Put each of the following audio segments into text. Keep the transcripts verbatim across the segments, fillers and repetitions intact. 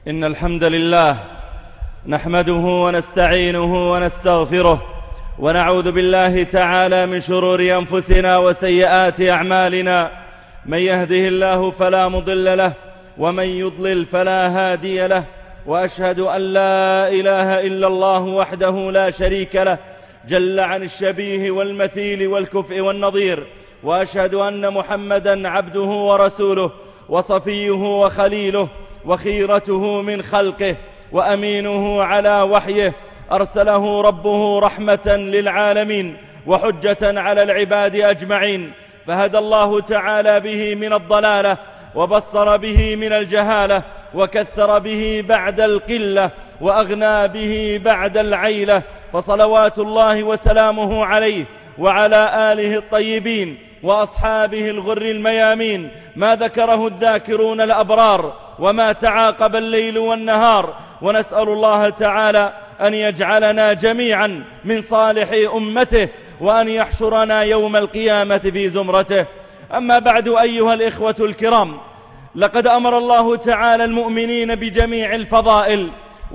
إن الحمد لله نحمده ونستعينه ونستغفره ونعوذ بالله تعالى من شرور أنفسنا وسيئات أعمالنا. من يهده الله فلا مضل له ومن يضلل فلا هادي له، وأشهد أن لا إله إلا الله وحده لا شريك له جل عن الشبيه والمثيل والكفء والنظير، وأشهد أن محمدًا عبده ورسوله وصفيه وخليله وخيرته من خلقه وأمينه على وحيه، أرسله ربه رحمة للعالمين وحجة على العباد أجمعين، فهدى الله تعالى به من الضلالة وبصر به من الجهالة وكثر به بعد القلة وأغنى به بعد العيلة، فصلوات الله وسلامه عليه وعلى آله الطيبين وأصحابه الغر الميامين، ما ذكره الذاكرون الأبرار وما تعاقب الليل والنهار. ونسأل الله تعالى أن يجعلنا جميعا من صالح أمته، وأن يحشرنا يوم القيامة في زمرته. أما بعد أيها الإخوة الكرام، لقد أمر الله تعالى المؤمنين بجميع الفضائل،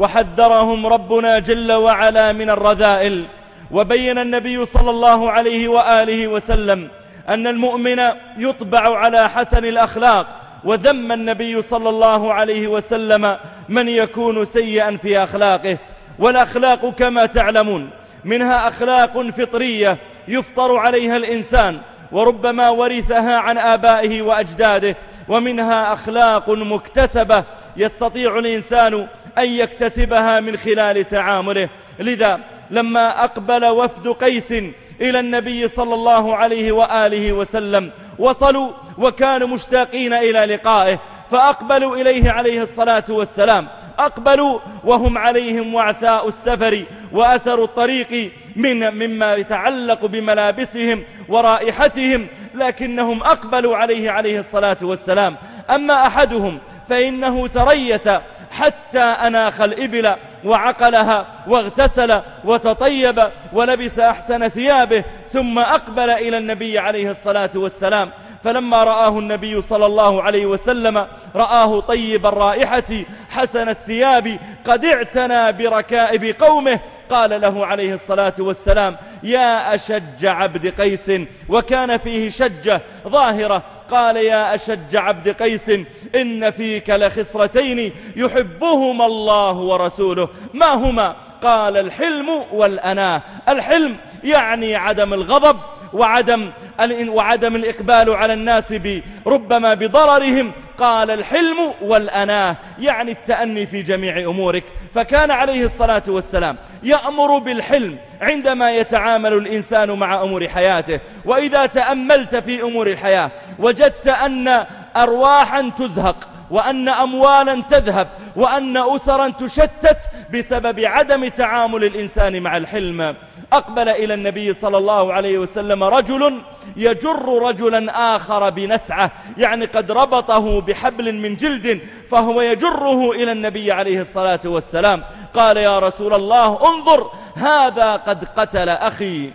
وحذرهم ربنا جل وعلا من الرذائل. وبين النبي صلى الله عليه وآله وسلم أن المؤمن يطبع على حسن الأخلاق، وذم النبي صلى الله عليه وسلم من يكون سيئا في أخلاقه. والأخلاق كما تعلمون منها أخلاق فطرية يفطر عليها الإنسان وربما ورثها عن آبائه وأجداده، ومنها أخلاق مكتسبة يستطيع الإنسان أن يكتسبها من خلال تعامله. لذا لما أقبل وفد قيس إلى النبي صلى الله عليه وآله وسلم وصلوا وكانوا مشتاقين إلى لقائه، فأقبلوا إليه عليه الصلاة والسلام، أقبلوا وهم عليهم وعثاء السفر وأثر الطريق من مما يتعلق بملابسهم ورائحتهم، لكنهم أقبلوا عليه عليه الصلاة والسلام. أما أحدهم فإنه تريث حتى أناخ الإبل وعقلها واغتسل وتطيب ولبس أحسن ثيابه، ثم أقبل إلى النبي عليه الصلاة والسلام. فلما رآه النبي صلى الله عليه وسلم رآه طيب الرائحة حسن الثياب قد اعتنى بركائب قومه، قال له عليه الصلاة والسلام: يا أشج عبد قيس، وكان فيه شجة ظاهرة، قال: يا أشج عبد قيس، إن فيك لخصرتين يحبهما الله ورسوله، ما هما؟ قال: الحلم والأناة. الحلم يعني عدم الغضب وعدم وعدم الإقبال على الناس ربما بضررهم. قال: الحلم والأناة يعني التأني في جميع أمورك. فكان عليه الصلاة والسلام يأمر بالحلم عندما يتعامل الإنسان مع أمور حياته. وإذا تأملت في أمور الحياة وجدت أن أرواحا تزهق، وأن أموالا تذهب، وأن أسرا تشتت بسبب عدم تعامل الإنسان مع الحلم. أقبل إلى النبي صلى الله عليه وسلم رجل يجر رجلا آخر بنسعة، يعني قد ربطه بحبل من جلد فهو يجره إلى النبي عليه الصلاة والسلام. قال: يا رسول الله، انظر، هذا قد قتل أخي.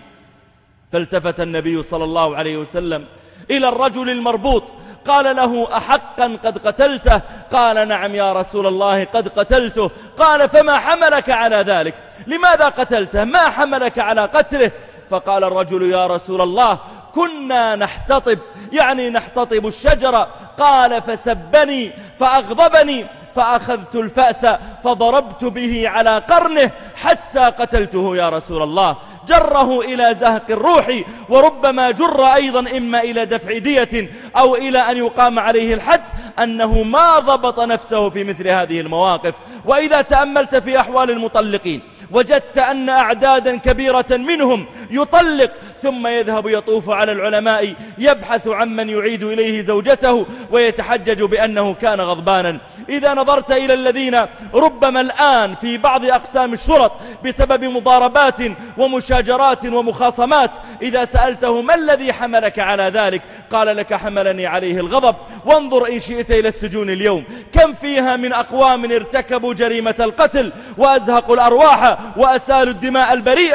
فالتفت النبي صلى الله عليه وسلم إلى الرجل المربوط، قال له: أحقا قد قتلته؟ قال: نعم يا رسول الله، قد قتلته. قال: فما حملك على ذلك؟ لماذا قتلته؟ ما حملك على قتله؟ فقال الرجل: يا رسول الله، كنا نحتطب، يعني نحتطب الشجرة. قال: فسبني فأغضبني، فأخذت الفأس فضربت به على قرنه حتى قتلته يا رسول الله. جره إلى زهق الروح، وربما جر أيضا إما إلى دفع دية أو إلى أن يقام عليه الحد، أنه ما ضبط نفسه في مثل هذه المواقف. وإذا تأملت في أحوال المطلقين وجدت أن أعدادا كبيرة منهم يطلق ثم يذهب يطوف على العلماء يبحث عمن يعيد إليه زوجته ويتحجج بأنه كان غضبانا. إذا نظرت إلى الذين ربما الآن في بعض أقسام الشرط بسبب مضاربات ومشاجرات ومخاصمات، إذا سألته: ما الذي حملك على ذلك؟ قال: لك حملني عليه الغضب. وانظر إن شئت إلى السجون اليوم، كم فيها من أقوام ارتكبوا جريمة القتل وأزهقوا الأرواح وأسالوا الدماء البريئة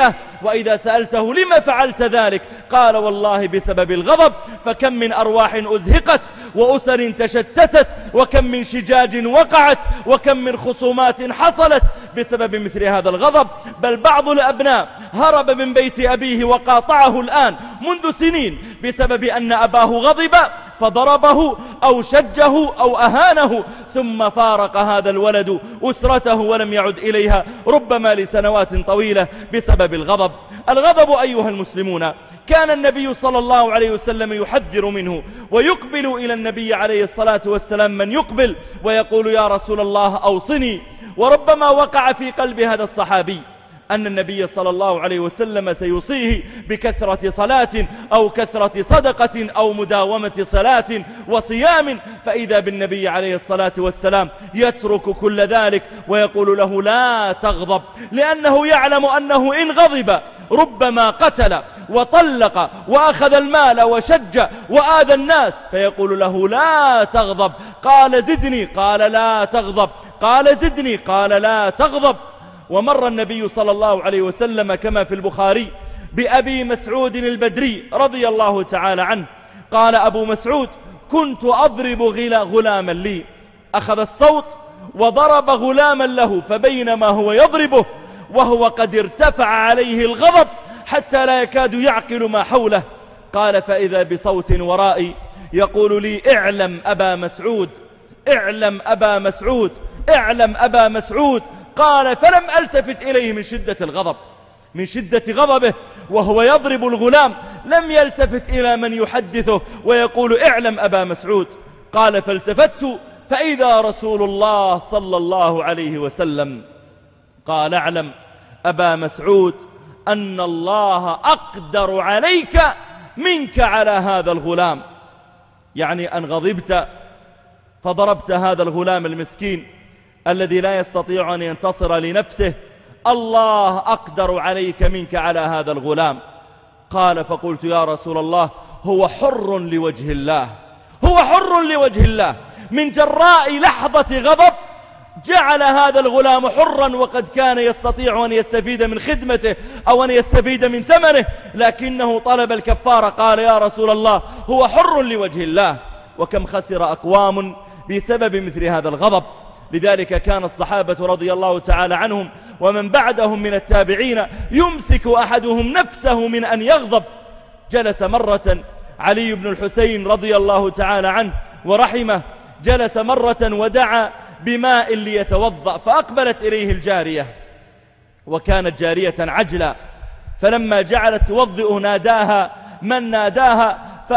وإذا سألته لما فعلت ذلك قال والله بسبب الغضب. فكم من أرواح أزهقت وأسر تشتتت، وكم من شجاج وقعت، وكم من خصومات حصلت بسبب مثل هذا الغضب. بل بعض الأبناء هرب من بيت أبيه وقاطعه الآن منذ سنين بسبب أن أباه غضب فضربه أو شجه أو أهانه، ثم فارق هذا الولد أسرته ولم يعد إليها ربما لسنوات طويلة بسبب الغضب. الغضب أيها المسلمون كان النبي صلى الله عليه وسلم يحذر منه، ويقبل إلى النبي عليه الصلاة والسلام من يقبل ويقول يا رسول الله أوصني. وربما وقع في قلب هذا الصحابي أن النبي صلى الله عليه وسلم سيوصيه بكثرة صلاة أو كثرة صدقة أو مداومة صلاة وصيام، فإذا بالنبي عليه الصلاة والسلام يترك كل ذلك ويقول له لا تغضب، لأنه يعلم أنه إن غضب ربما قتل وطلق وأخذ المال وشج وآذى الناس، فيقول له لا تغضب. قال زدني، قال لا تغضب، قال زدني، قال لا تغضب. ومر النبي صلى الله عليه وسلم كما في البخاري بأبي مسعود البدري رضي الله تعالى عنه، قال أبو مسعود كنت أضرب غلاما لي، أخذ الصوت وضرب غلاما له، فبينما هو يضربه وهو قد ارتفع عليه الغضب حتى لا يكاد يعقل ما حوله، قال فإذا بصوت ورائي يقول لي اعلم أبا مسعود، اعلم أبا مسعود، اعلم أبا مسعود. قال فلم ألتفت إليه من شدة الغضب، من شدة غضبه وهو يضرب الغلام لم يلتفت إلى من يحدثه ويقول اعلم أبا مسعود. قال فالتفت فإذا رسول الله صلى الله عليه وسلم. قال اعلم أبا مسعود أن الله أقدر عليك منك على هذا الغلام، يعني أن غضبت فضربت هذا الغلام المسكين الذي لا يستطيع أن ينتصر لنفسه، الله أقدر عليك منك على هذا الغلام. قال فقلت يا رسول الله هو حر لوجه الله، هو حر لوجه الله، من جراء لحظة غضب جعل هذا الغلام حرا، وقد كان يستطيع أن يستفيد من خدمته أو أن يستفيد من ثمنه، لكنه طلب الكفارة. قال يا رسول الله هو حر لوجه الله. وكم خسر أقوام بسبب مثل هذا الغضب. لذلك كان الصحابة رضي الله تعالى عنهم ومن بعدهم من التابعين يمسك أحدهم نفسه من أن يغضب. جلس مرة علي بن الحسين رضي الله تعالى عنه ورحمه، جلس مرة ودعا بماء ليتوضأ، فأقبلت إليه الجارية وكانت جارية عجلة، فلما جعلت توضئ ناداها من ناداها،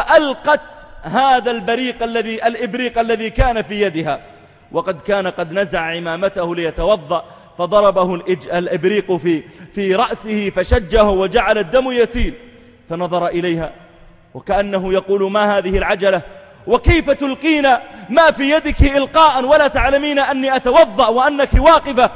فألقت هذا البريق الذي الإبريق الذي كان في يدها، وقد كان قد نزع عمامته ليتوضأ، فضربه الإبريق في, في رأسه فشجه وجعل الدم يسيل. فنظر إليها وكأنه يقول ما هذه العجلة، وكيف تلقين ما في يدك إلقاء ولا تعلمين أني أتوضأ وأنك واقفة.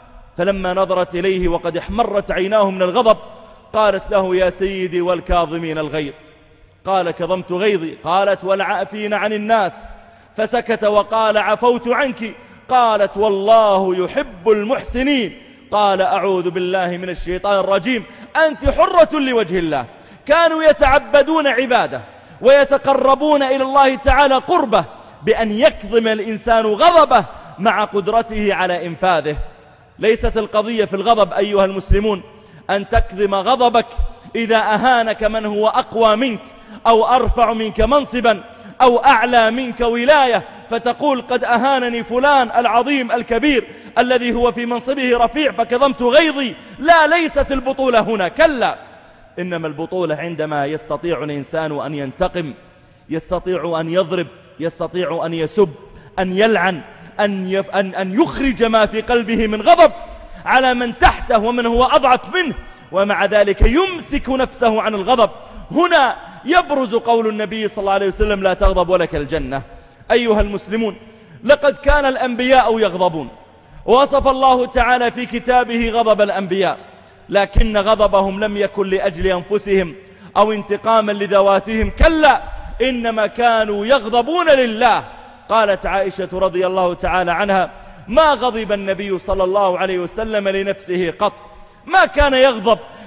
فلما نظرت إليه وقد احمرت عيناه من الغضب قالت له يا سيدي والكاظمين الغيظ. قال كظمت غيظي. قالت والعافين عن الناس. فسكت وقال عفوت عنك. قالت والله يحب المحسنين. قال أعوذ بالله من الشيطان الرجيم، أنت حرة لوجه الله. كانوا يتعبدون عبادة ويتقربون إلى الله تعالى قربة بأن يكظم الإنسان غضبه مع قدرته على إنفاذه. ليست القضية في الغضب أيها المسلمون أن تكظم غضبك إذا أهانك من هو أقوى منك أو أرفع منك منصبا أو أعلى منك ولاية، فتقول قد أهانني فلان العظيم الكبير الذي هو في منصبه رفيع فكظمت غيظي. لا، ليست البطولة هنا، كلا، إنما البطولة عندما يستطيع الإنسان أن ينتقم، يستطيع أن يضرب، يستطيع أن يسب، أن يلعن، أن, يف... أن... أن يخرج ما في قلبه من غضب على من تحته ومن هو أضعف منه، ومع ذلك يمسك نفسه عن الغضب. هنا يبرز قول النبي صلى الله عليه وسلم لا تغضب ولك الجنة. أيها المسلمون، لقد كان الأنبياء يغضبون، ووصف الله تعالى في كتابه غضب الأنبياء، لكن غضبهم لم يكن لأجل أنفسهم أو انتقاما لذواتهم، كلا، إنما كانوا يغضبون لله. قالت عائشة رضي الله تعالى عنها ما غضب النبي صلى الله عليه وسلم لنفسه قط، ما كان يغضب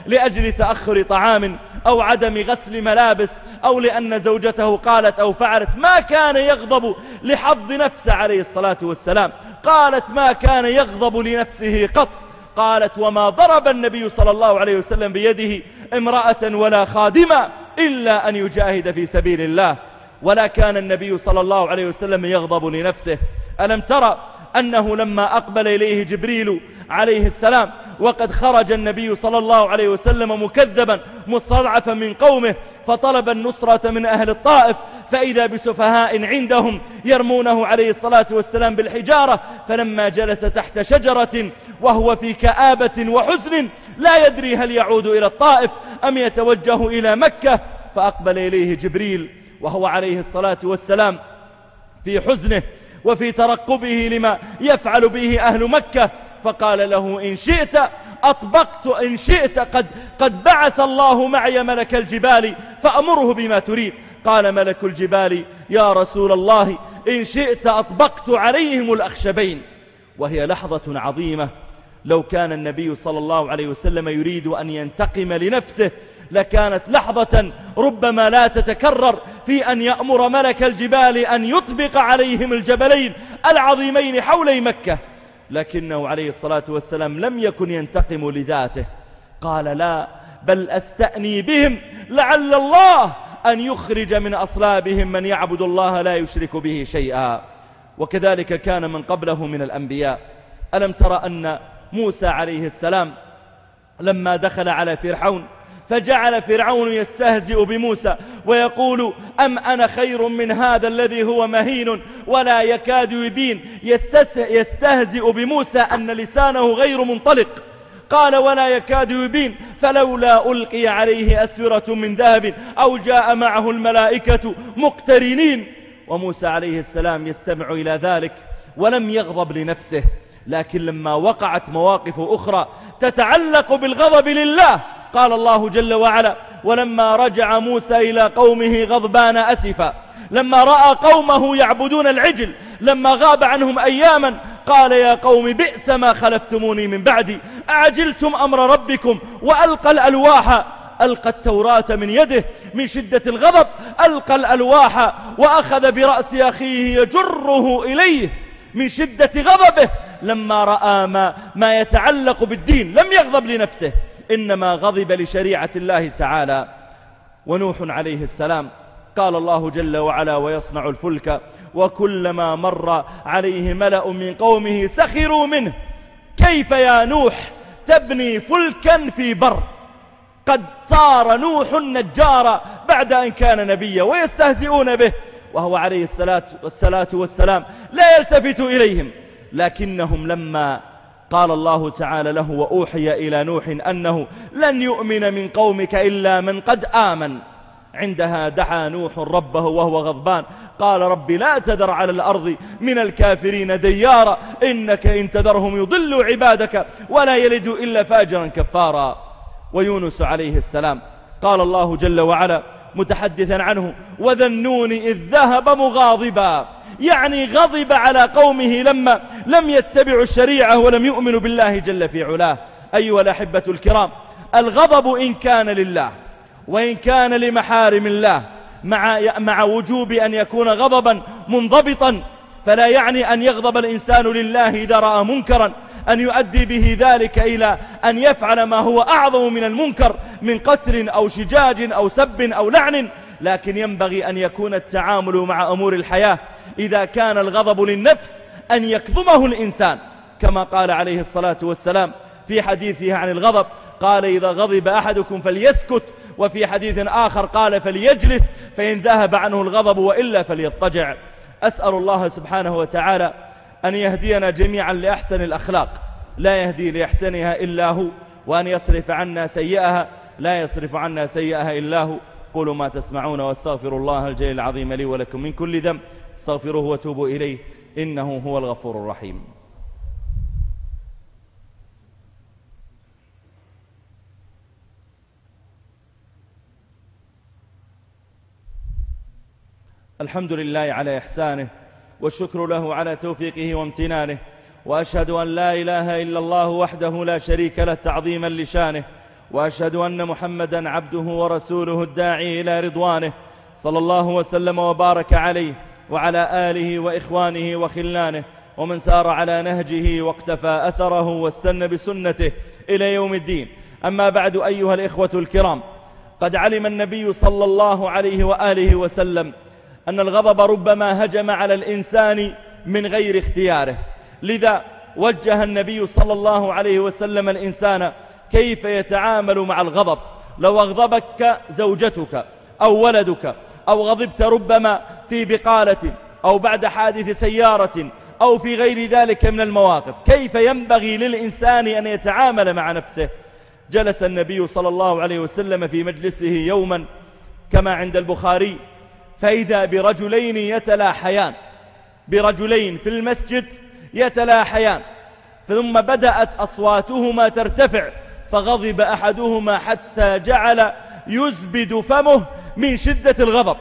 لأجل تأخر طعام أو عدم غسل ملابس أو لأن زوجته قالت أو فعلت، ما كان يغضب لحظ نفسه عليه الصلاة والسلام. قالت ما كان يغضب لنفسه قط. قالت وما ضرب النبي صلى الله عليه وسلم بيده امرأة ولا خادمة إلا أن يجاهد في سبيل الله، ولا كان النبي صلى الله عليه وسلم يغضب لنفسه. ألم ترى أنه لما أقبل إليه جبريل عليه السلام وقد خرج النبي صلى الله عليه وسلم مكذبا مستضعفا من قومه، فطلب النصرة من أهل الطائف، فإذا بسفهاء عندهم يرمونه عليه الصلاة والسلام بالحجارة، فلما جلس تحت شجرة وهو في كآبة وحزن لا يدري هل يعود إلى الطائف أم يتوجه إلى مكة، فأقبل إليه جبريل وهو عليه الصلاة والسلام في حزنه وفي ترقبه لما يفعل به أهل مكة، فقال له إن شئت أطبقت، إن شئت قد, قد بعث الله معي ملك الجبال فأمره بما تريد. قال ملك الجبال يا رسول الله إن شئت أطبقت عليهم الأخشبين. وهي لحظة عظيمة. لو كان النبي صلى الله عليه وسلم يريد أن ينتقم لنفسه لكانت لحظة ربما لا تتكرر في أن يأمر ملك الجبال أن يطبق عليهم الجبلين العظيمين حولي مكة، لكنه عليه الصلاة والسلام لم يكن ينتقم لذاته. قال لا، بل أستأني بهم لعل الله أن يخرج من أصلابهم من يعبد الله لا يشرك به شيئا. وكذلك كان من قبله من الأنبياء. ألم ترى أن موسى عليه السلام لما دخل على فرعون فجعل فرعون يستهزئ بموسى ويقول أم أنا خير من هذا الذي هو مهين ولا يكاد يبين، يستهزئ بموسى أن لسانه غير منطلق. قال ولا يكاد يبين فلولا ألقي عليه أسورة من ذهب أو جاء معه الملائكة مقترنين. وموسى عليه السلام يستمع إلى ذلك ولم يغضب لنفسه، لكن لما وقعت مواقف أخرى تتعلق بالغضب لله قال الله جل وعلا ولما رجع موسى إلى قومه غضبان أسفا، لما رأى قومه يعبدون العجل، لما غاب عنهم أياما قال يا قوم بئس ما خلفتموني من بعدي أعجلتم أمر ربكم. وألقى الألواح، ألقى التوراة من يده من شدة الغضب، ألقى الألواح وأخذ برأس أخيه يجره إليه من شدة غضبه. لما رأى ما, ما يتعلق بالدين لم يغضب لنفسه، إنما غضب لشريعة الله تعالى. ونوح عليه السلام قال الله جل وعلا ويصنع الفلك وكلما مر عليه ملأ من قومه سخروا منه كيف يا نوح تبني فلكا في بر. قد صار نوح النجار بعد أن كان نبيا ويستهزئون به وهو عليه الصلاة والصلاة والسلام لا يلتفت إليهم. لكنهم لما قال الله تعالى له وأوحي إلى نوح أنه لن يؤمن من قومك إلا من قد آمن، عندها دعا نوح ربه وهو غضبان قال رب لا تذر على الأرض من الكافرين ديارا إنك إن تذرهم يضلوا عبادك ولا يلدوا إلا فاجرا كفارا. ويونس عليه السلام قال الله جل وعلا متحدثا عنه وذا النون إذ ذهب مغاضبا، يعني غضب على قومه لما لم يتبعوا الشريعة ولم يؤمنوا بالله جل في علاه. أيها الأحبة الكرام، الغضب إن كان لله وإن كان لمحارم الله مع, مع وجوب أن يكون غضبا منضبطا، فلا يعني أن يغضب الإنسان لله إذا رأى منكرا أن يؤدي به ذلك إلى أن يفعل ما هو أعظم من المنكر من قتل أو شجاج أو سب أو لعن. لكن ينبغي أن يكون التعامل مع أمور الحياة إذا كان الغضب للنفس أن يكظمه الإنسان، كما قال عليه الصلاة والسلام في حديثه عن الغضب قال إذا غضب أحدكم فليسكت، وفي حديث آخر قال فليجلس فإن ذهب عنه الغضب وإلا فليضطجع. أسأل الله سبحانه وتعالى أن يهدينا جميعا لأحسن الأخلاق لا يهدي لأحسنها إلا هو، وأن يصرف عنا سيئها لا يصرف عنا سيئها إلا هو. قولوا ما تسمعون واستغفر الله الجليل العظيم لي ولكم من كل ذنب استغفروه وتوبوا إليه إنه هو الغفور الرحيم. الحمد لله على إحسانه والشكر له على توفيقه وامتنانه، وأشهد أن لا إله إلا الله وحده لا شريك له تعظيما لشانه، وأشهد أن محمدا عبده ورسوله الداعي إلى رضوانه، صلى الله وسلم وبارك عليه وعلى آله وإخوانه وخلانه ومن سار على نهجه واقتفى أثره واستنى بسنته إلى يوم الدين. أما بعد، أيها الإخوة الكرام، قد علم النبي صلى الله عليه وآله وسلم أن الغضب ربما هجم على الإنسان من غير اختياره، لذا وجه النبي صلى الله عليه وسلم الإنسان كيف يتعامل مع الغضب. لو أغضبتك زوجتك أو ولدك أو غضبت ربما في بقالة أو بعد حادث سيارة أو في غير ذلك من المواقف، كيف ينبغي للإنسان أن يتعامل مع نفسه؟ جلس النبي صلى الله عليه وسلم في مجلسه يوما كما عند البخاري، فإذا برجلين يتلاحيان، برجلين في المسجد يتلاحيان، ثم بدأت أصواتهما ترتفع، فغضب أحدهما حتى جعل يزبد فمه من شدة الغضب،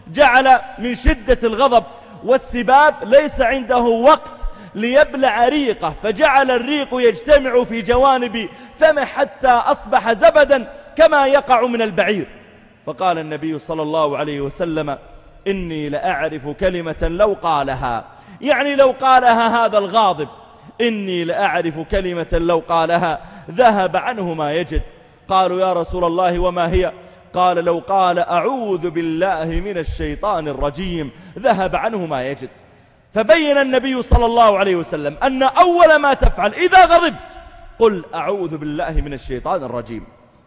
جعل من شدة الغضب والسباب ليس عنده وقت ليبلع ريقه، فجعل الريق يجتمع في جوانب فمه حتى أصبح زبدا كما يقع من البعير. فقال النبي صلى الله عليه وسلم: إني لأعرف كلمة لو قالها، يعني لو قالها هذا الغاضب، إني لأعرف كلمة لو قالها ذهب عنه ما يجد. قالوا: يا رسول الله وما هي؟ قال: لو قال أعوذ بالله من الشيطان الرجيم ذهب عنه ما يجد. فبين النبي صلى الله عليه وسلم أن أول ما تفعل إذا غضبت قل أعوذ بالله من الشيطان الرجيم،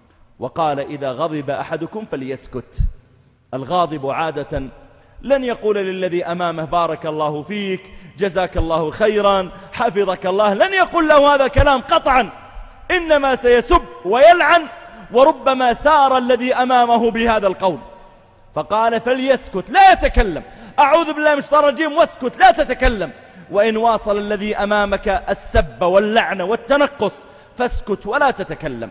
وقال: إذا غضب أحدكم فليسكت. الغاضب عادة لن يقول للذي أمامه بارك الله فيك، جزاك الله خيرا، حفظك الله، لن يقول له هذا الكلام قطعا، إنما سيسب ويلعن، وربما ثار الذي أمامه بهذا القول. فقال: فليسكت، لا يتكلم، أعوذ بالله من الشيطان الرجيم واسكت، لا تتكلم. وإن واصل الذي أمامك السب واللعن والتنقص فاسكت ولا تتكلم.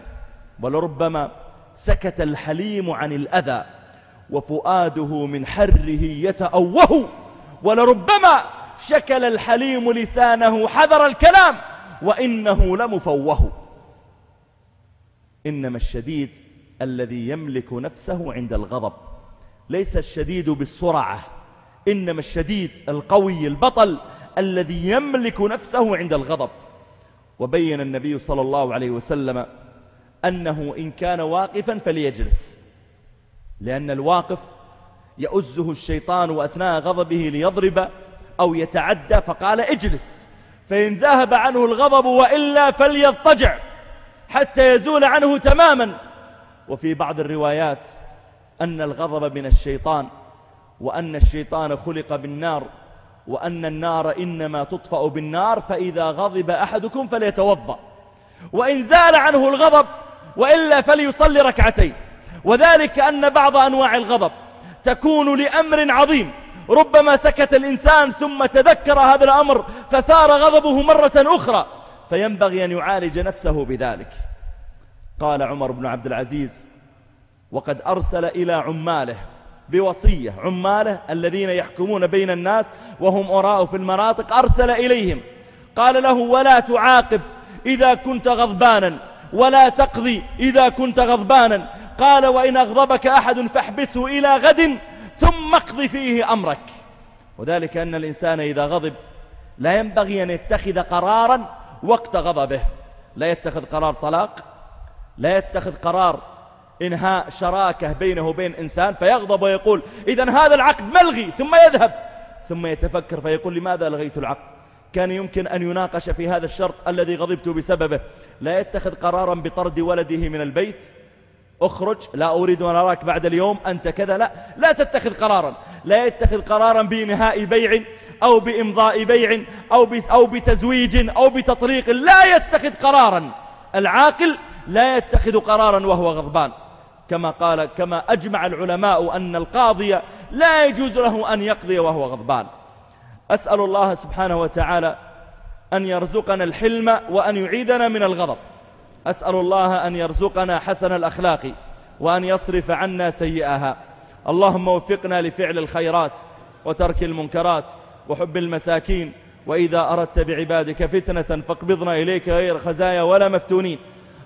ولربما سكت الحليم عن الأذى وفؤاده من حره يتأوه، ولربما شكل الحليم لسانه حذر الكلام وإنه لمفوه. إنما الشديد الذي يملك نفسه عند الغضب، ليس الشديد بالسرعة، إنما الشديد القوي البطل الذي يملك نفسه عند الغضب. وبين النبي صلى الله عليه وسلم أنه إن كان واقفا فليجلس، لأن الواقف يؤزه الشيطان وأثناء غضبه ليضرب أو يتعدى، فقال: اجلس، فإن ذهب عنه الغضب وإلا فليضطجع حتى يزول عنه تماما. وفي بعض الروايات أن الغضب من الشيطان، وأن الشيطان خلق بالنار، وأن النار إنما تطفأ بالنار، فإذا غضب أحدكم فليتوضأ، وإن زال عنه الغضب وإلا فليصلي ركعتين. وذلك أن بعض أنواع الغضب تكون لأمر عظيم، ربما سكت الإنسان ثم تذكر هذا الأمر فثار غضبه مرة أخرى، فينبغي أن يعالج نفسه بذلك. قال عمر بن عبد العزيز وقد أرسل إلى عماله بوصية، عماله الذين يحكمون بين الناس وهم أراء في المناطق، أرسل إليهم قال له: ولا تعاقب إذا كنت غضبانا، ولا تقضي إذا كنت غضبانا. قال: وإن أغضبك أحد فاحبسه إلى غد ثم اقضي فيه أمرك. وذلك أن الإنسان إذا غضب لا ينبغي أن يتخذ قرارا وقت غضبه، لا يتخذ قرار طلاق، لا يتخذ قرار إنهاء شراكة بينه وبين إنسان فيغضب ويقول إذن هذا العقد ملغي، ثم يذهب ثم يتفكر فيقول: لماذا لغيت العقد؟ كان يمكن أن يناقش في هذا الشرط الذي غضبت بسببه. لا يتخذ قرارا بطرد ولده من البيت، اخرج، لا أريد أن أراك بعد اليوم، أنت كذا، لا لا تتخذ قرارا. لا يتخذ قرارا بإنهاء بيع أو بإمضاء بيع أو أو بتزويج أو بتطليق، لا يتخذ قرارا. العاقل لا يتخذ قرارا وهو غضبان، كما قال كما أجمع العلماء أن القاضي لا يجوز له أن يقضي وهو غضبان. أسأل الله سبحانه وتعالى أن يرزقنا الحلم وأن يعيدنا من الغضب. أسأل الله أن يرزقنا حسن الأخلاق وأن يصرف عنا سيئها. اللهم وفقنا لفعل الخيرات وترك المنكرات وحب المساكين، وإذا أردت بعبادك فتنة فاقبضنا إليك غير خزايا ولا مفتونين.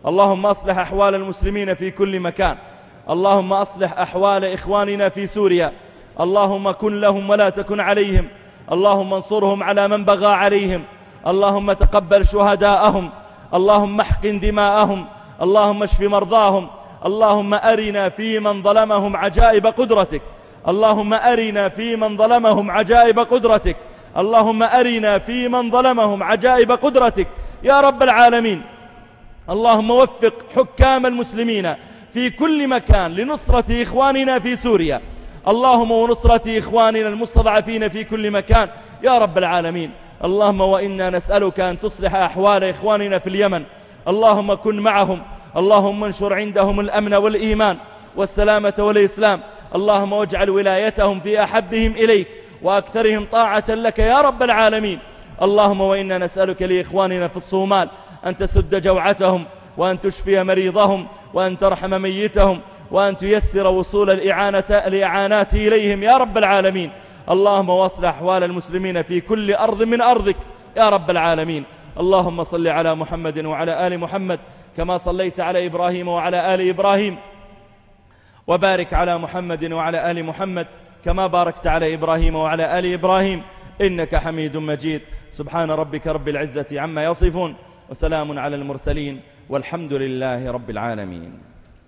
اللهم أصلح أحوال المسلمين في كل مكان. اللهم أصلح أحوال إخواننا في سوريا. اللهم كن لهم ولا تكن عليهم. اللهم انصرهم على من بغى عليهم. اللهم تقبل شهداءهم. اللهم احقن دماءهم. اللهم اشف مرضاهم. اللهم أرنا في من ظلمهم عجائب قدرتك. اللهم أرنا في من ظلمهم عجائب قدرتك. اللهم أرنا في من ظلمهم عجائب قدرتك يا رب العالمين. اللهم وفق حكام المسلمين في كل مكان لنصرة إخواننا في سوريا. اللهم ونصرة إخواننا المستضعفين في كل مكان يا رب العالمين. اللهم وإنا نسألك أن تصلح أحوال إخواننا في اليمن. اللهم كن معهم. اللهم انشر عندهم الأمن والإيمان والسلامة والإسلام. اللهم واجعل ولايتهم في أحبهم إليك وأكثرهم طاعة لك يا رب العالمين. اللهم وإنا نسألك لإخواننا في الصومال أن تسد جوعتهم، وأن تشفي مريضهم، وأن ترحم ميتهم، وأن تيسر وصول الإعانة الإعانات إليهم يا رب العالمين. اللهم واصلح أحوال المسلمين في كل أرض من أرضك يا رب العالمين. اللهم صل على محمد وعلى آل محمد كما صليت على إبراهيم وعلى آل إبراهيم، وبارك على محمد وعلى آل محمد كما باركت على إبراهيم وعلى آل إبراهيم إنك حميد مجيد. سبحان ربك رب العزة عما يصفون، وسلام على المرسلين، والحمد لله رب العالمين.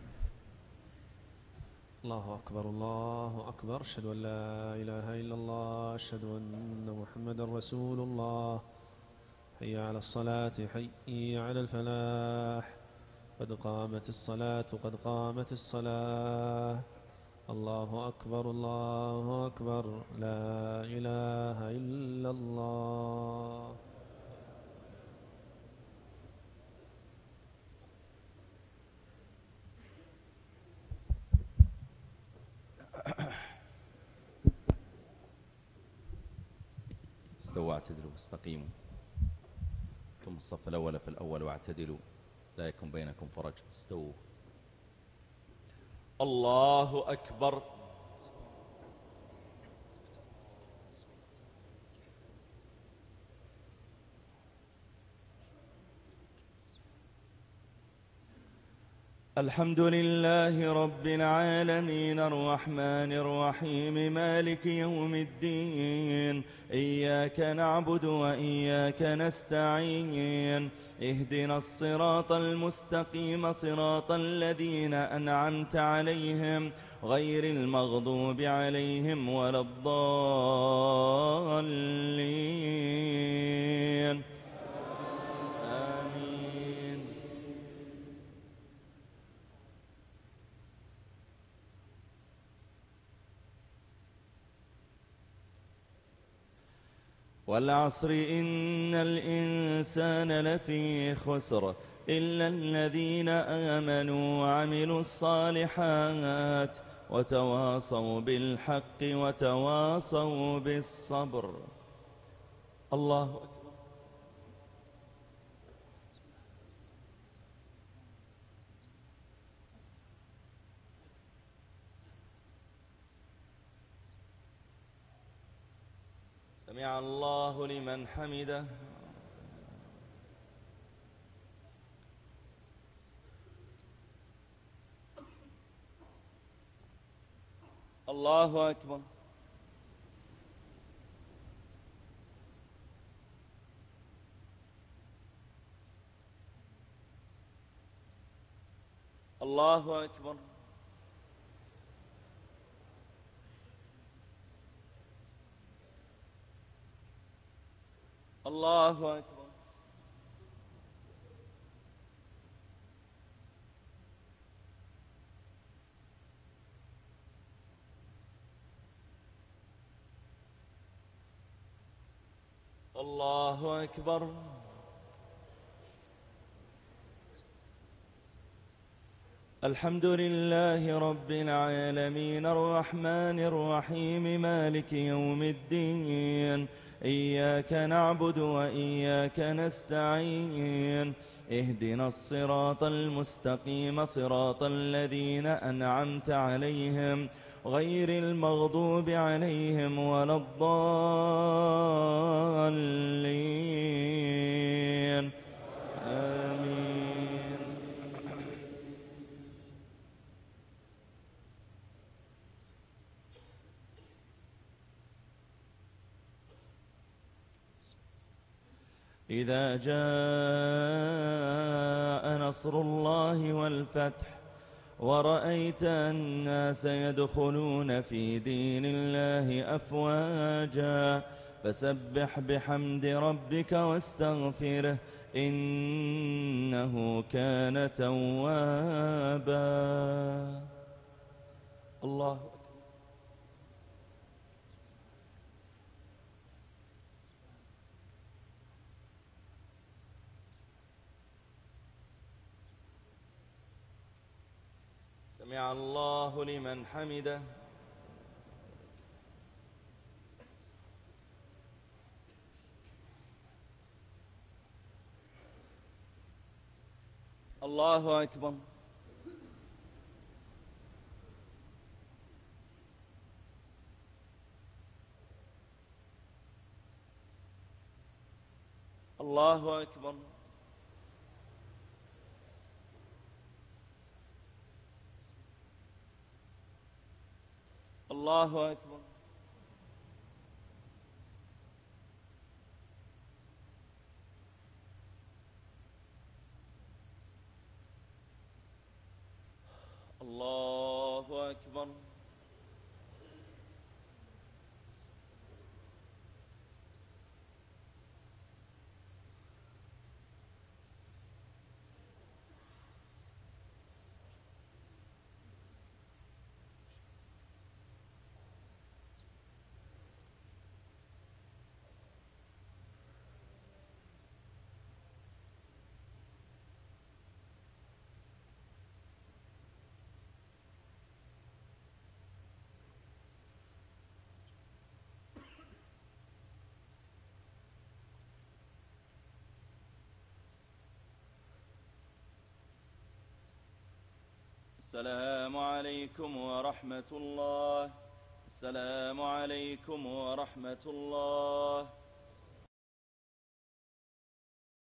الله أكبر الله أكبر. أشهد أن لا إله إلا الله. أشهد أن محمدا رسول الله. حي على الصلاة حي على الفلاح. قد قامت الصلاة قد قامت الصلاة. الله أكبر الله أكبر. لا إله إلا الله. استووا اعتدلوا واستقيموا. ثم الصف الأول في الأول واعتدلوا لا يكن بينكم فرج. استووا. الله أكبر. الحمد لله رب العالمين الرحمن الرحيم مالك يوم الدين. إياك نعبد وإياك نستعين. اهدنا الصراط المستقيم صراط الذين أنعمت عليهم غير المغضوب عليهم ولا الضالين. والعصر إن الإنسان لفي خسر إلا الذين آمنوا وعملوا الصالحات وتواصوا بالحق وتواصوا بالصبر. الله أكبر. سمع الله لمن حمده. الله أكبر. الله أكبر. الله أكبر. الله أكبر. الحمد لله رب العالمين الرحمن الرحيم مالك يوم الدين. إياك نعبد وإياك نستعين. اهدنا الصراط المستقيم صراط الذين أنعمت عليهم غير المغضوب عليهم ولا الضالين. آمين. إذا جاء نصر الله والفتح ورأيت الناس يدخلون في دين الله أفواجا فسبح بحمد ربك واستغفره إنه كان توابا. الله أكبر. سمع الله لمن حمده. الله أكبر. الله أكبر. الله أكبر. الله أكبر. السلام عليكم ورحمة الله. السلام عليكم ورحمة الله.